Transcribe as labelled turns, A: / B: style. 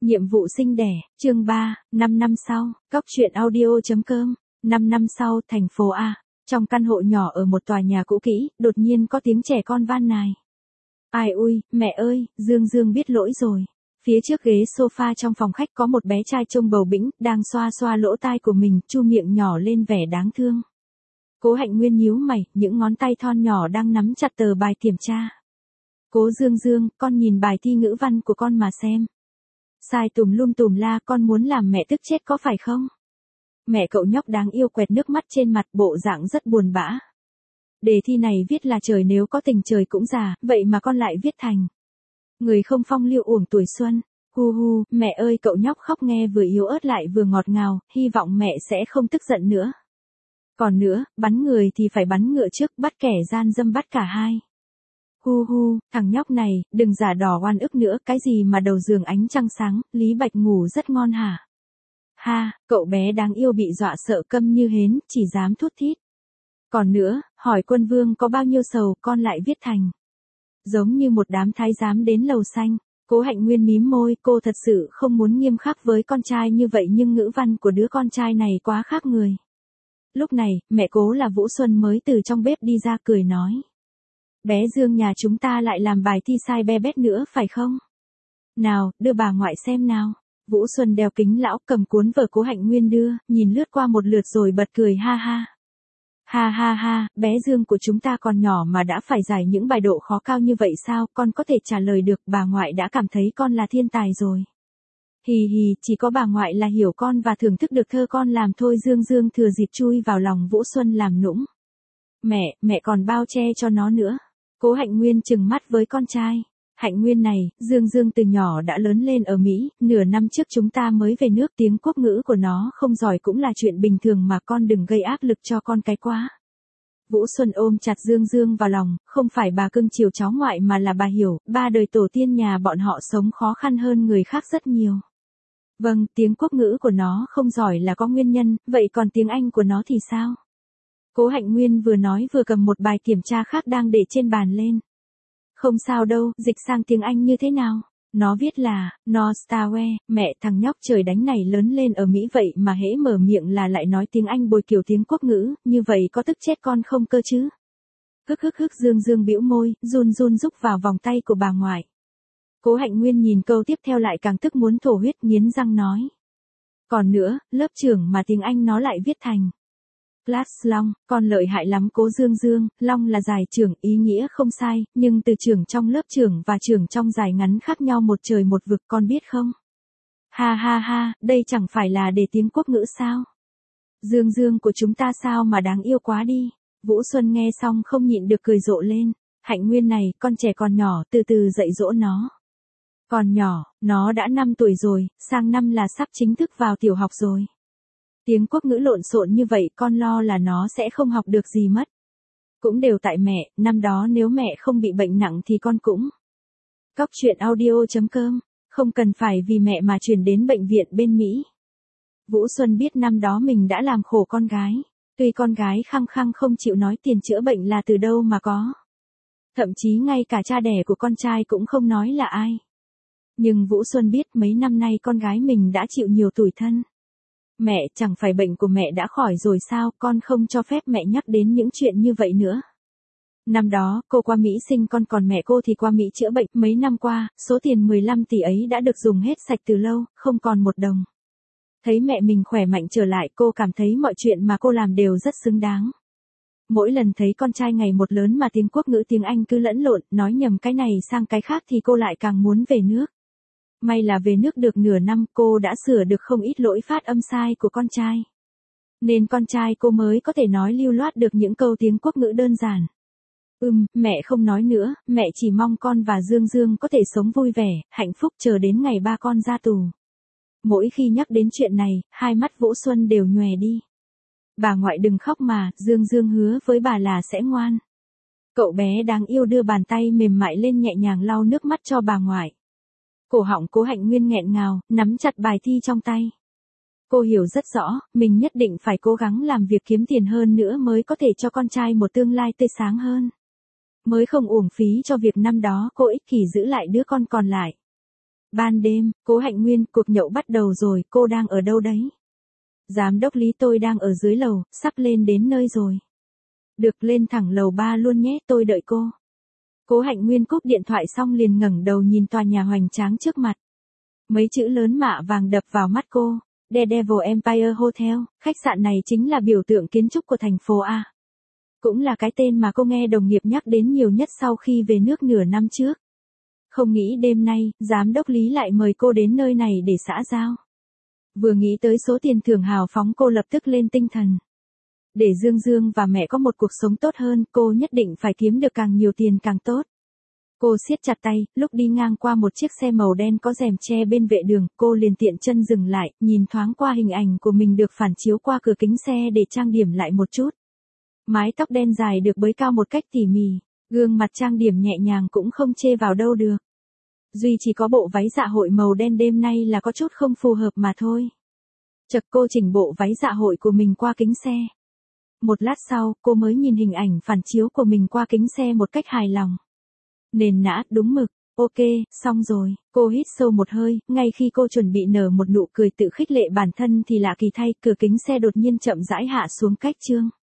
A: Nhiệm vụ sinh đẻ, chương 3, 5 năm sau, Cóc truyện audio.com, 5 năm sau, thành phố A. Trong căn hộ nhỏ ở một tòa nhà cũ kỹ, đột nhiên có tiếng trẻ con van nài. Ai ui, mẹ ơi, Dương Dương biết lỗi rồi. Phía trước ghế sofa trong phòng khách có một bé trai trông bầu bĩnh, đang xoa xoa lỗ tai của mình, chu miệng nhỏ lên vẻ đáng thương. Cố Hạnh Nguyên nhíu mày, những ngón tay thon nhỏ đang nắm chặt tờ bài kiểm tra. Cố Dương Dương, con nhìn bài thi ngữ văn của con mà xem. Sai tùm lum tùm la, con muốn làm mẹ tức chết có phải không? Mẹ cậu nhóc đáng yêu quẹt nước mắt trên mặt, bộ dạng rất buồn bã. Đề thi này viết là trời nếu có tình trời cũng già, vậy mà con lại viết thành người không phong lưu uổng tuổi xuân. Hu hu, mẹ ơi, cậu nhóc khóc nghe vừa yếu ớt lại vừa ngọt ngào, hy vọng mẹ sẽ không tức giận nữa. Còn nữa, bắn người thì phải bắn ngựa trước, bắt kẻ gian dâm bắt cả hai. Hu hu, thằng nhóc này, đừng giả đò oan ức nữa, cái gì mà đầu giường ánh trăng sáng, Lý Bạch ngủ rất ngon hả? Ha, cậu bé đáng yêu bị dọa sợ câm như hến, chỉ dám thút thít. Còn nữa, hỏi Quân Vương có bao nhiêu sầu, con lại viết thành giống như một đám thái giám đến lầu xanh. Cố Hạnh Nguyên mím môi, cô thật sự không muốn nghiêm khắc với con trai như vậy nhưng ngữ văn của đứa con trai này quá khác người. Lúc này, mẹ Cố là Vũ Xuân mới từ trong bếp đi ra cười nói. Bé Dương nhà chúng ta lại làm bài thi sai be bét nữa phải không? Nào, đưa bà ngoại xem nào. Vũ Xuân đeo kính lão cầm cuốn vở Cố Hạnh Nguyên đưa, nhìn lướt qua một lượt rồi bật cười ha ha. Ha ha ha, bé Dương của chúng ta còn nhỏ mà đã phải giải những bài độ khó cao như vậy sao, con có thể trả lời được, bà ngoại đã cảm thấy con là thiên tài rồi. Hì hì, chỉ có bà ngoại là hiểu con và thưởng thức được thơ con làm thôi. Dương Dương thừa dịp chui vào lòng Vũ Xuân làm nũng. Mẹ còn bao che cho nó nữa. Cố Hạnh Nguyên trừng mắt với con trai. Hạnh Nguyên này, Dương Dương từ nhỏ đã lớn lên ở Mỹ, nửa năm trước chúng ta mới về nước, tiếng quốc ngữ của nó không giỏi cũng là chuyện bình thường mà con đừng gây áp lực cho con cái quá. Vũ Xuân ôm chặt Dương Dương vào lòng, không phải bà cưng chiều cháu ngoại mà là bà hiểu, ba đời tổ tiên nhà bọn họ sống khó khăn hơn người khác rất nhiều. Vâng, tiếng quốc ngữ của nó không giỏi là có nguyên nhân, vậy còn tiếng Anh của nó thì sao? Cố Hạnh Nguyên vừa nói vừa cầm một bài kiểm tra khác đang để trên bàn lên. Không sao đâu, dịch sang tiếng Anh như thế nào? Nó viết là, North Starway, mẹ thằng nhóc trời đánh này lớn lên ở Mỹ vậy mà hễ mở miệng là lại nói tiếng Anh bồi kiểu tiếng quốc ngữ, như vậy có tức chết con không cơ chứ? Hức Dương Dương bĩu môi, run run rúc vào vòng tay của bà ngoại. Cố Hạnh Nguyên nhìn câu tiếp theo lại càng tức muốn thổ huyết, nghiến răng nói. Còn nữa, lớp trưởng mà tiếng Anh nó lại viết thành Class Long, con lợi hại lắm Cố Dương Dương, Long là giải trưởng, ý nghĩa không sai, nhưng từ trưởng trong lớp trưởng và trưởng trong giải ngắn khác nhau một trời một vực, con biết không? Ha ha ha, đây chẳng phải là để tiếng quốc ngữ sao? Dương Dương của chúng ta sao mà đáng yêu quá đi. Vũ Xuân nghe xong không nhịn được cười rộ lên. Hạnh Nguyên này, con trẻ còn nhỏ, từ từ dạy dỗ nó. Còn nhỏ, nó đã 5 tuổi rồi, sang năm là sắp chính thức vào tiểu học rồi. Tiếng quốc ngữ lộn xộn như vậy con lo là nó sẽ không học được gì mất. Cũng đều tại mẹ, năm đó nếu mẹ không bị bệnh nặng thì con cũng. Cóc truyện audio.com, không cần phải vì mẹ mà chuyển đến bệnh viện bên Mỹ. Vũ Xuân biết năm đó mình đã làm khổ con gái. Tuy con gái khăng khăng không chịu nói tiền chữa bệnh là từ đâu mà có. Thậm chí ngay cả cha đẻ của con trai cũng không nói là ai. Nhưng Vũ Xuân biết mấy năm nay con gái mình đã chịu nhiều tủi thân. Mẹ, chẳng phải bệnh của mẹ đã khỏi rồi sao, con không cho phép mẹ nhắc đến những chuyện như vậy nữa. Năm đó, cô qua Mỹ sinh con còn mẹ cô thì qua Mỹ chữa bệnh, mấy năm qua, số tiền 15 tỷ ấy đã được dùng hết sạch từ lâu, không còn một đồng. Thấy mẹ mình khỏe mạnh trở lại, cô cảm thấy mọi chuyện mà cô làm đều rất xứng đáng. Mỗi lần thấy con trai ngày một lớn mà tiếng quốc ngữ tiếng Anh cứ lẫn lộn, nói nhầm cái này sang cái khác thì cô lại càng muốn về nước. May là về nước được nửa năm cô đã sửa được không ít lỗi phát âm sai của con trai. Nên con trai cô mới có thể nói lưu loát được những câu tiếng quốc ngữ đơn giản. Mẹ không nói nữa, mẹ chỉ mong con và Dương Dương có thể sống vui vẻ, hạnh phúc chờ đến ngày ba con ra tù. Mỗi khi nhắc đến chuyện này, hai mắt Vũ Xuân đều nhòe đi. Bà ngoại đừng khóc mà, Dương Dương hứa với bà là sẽ ngoan. Cậu bé đáng yêu đưa bàn tay mềm mại lên nhẹ nhàng lau nước mắt cho bà ngoại. Cổ họng Cố Hạnh Nguyên nghẹn ngào, nắm chặt bài thi trong tay. Cô hiểu rất rõ, mình nhất định phải cố gắng làm việc kiếm tiền hơn nữa mới có thể cho con trai một tương lai tươi sáng hơn. Mới không uổng phí cho việc năm đó cô ích kỷ giữ lại đứa con còn lại. Ban đêm, Cố Hạnh Nguyên, cuộc nhậu bắt đầu rồi, cô đang ở đâu đấy? Giám đốc Lý, tôi đang ở dưới lầu, sắp lên đến nơi rồi. Được, lên thẳng lầu 3 luôn nhé, tôi đợi cô. Cố Hạnh Nguyên cúp điện thoại xong liền ngẩng đầu nhìn tòa nhà hoành tráng trước mặt. Mấy chữ lớn mạ vàng đập vào mắt cô. The Devil Empire Hotel, khách sạn này chính là biểu tượng kiến trúc của thành phố A. Cũng là cái tên mà cô nghe đồng nghiệp nhắc đến nhiều nhất sau khi về nước nửa năm trước. Không nghĩ đêm nay, giám đốc Lý lại mời cô đến nơi này để xã giao. Vừa nghĩ tới số tiền thưởng hào phóng cô lập tức lên tinh thần. Để Dương Dương và mẹ có một cuộc sống tốt hơn, cô nhất định phải kiếm được càng nhiều tiền càng tốt. Cô siết chặt tay, lúc đi ngang qua một chiếc xe màu đen có rèm che bên vệ đường, cô liền tiện chân dừng lại, nhìn thoáng qua hình ảnh của mình được phản chiếu qua cửa kính xe để trang điểm lại một chút. Mái tóc đen dài được bới cao một cách tỉ mỉ, gương mặt trang điểm nhẹ nhàng cũng không chê vào đâu được. Duy chỉ có bộ váy dạ hội màu đen đêm nay là có chút không phù hợp mà thôi. Chợt cô chỉnh bộ váy dạ hội của mình qua kính xe. Một lát sau, cô mới nhìn hình ảnh phản chiếu của mình qua kính xe một cách hài lòng. Nền nã, đúng mực, ok, xong rồi, cô hít sâu một hơi, ngay khi cô chuẩn bị nở một nụ cười tự khích lệ bản thân thì lạ kỳ thay, cửa kính xe đột nhiên chậm rãi hạ xuống cách chương.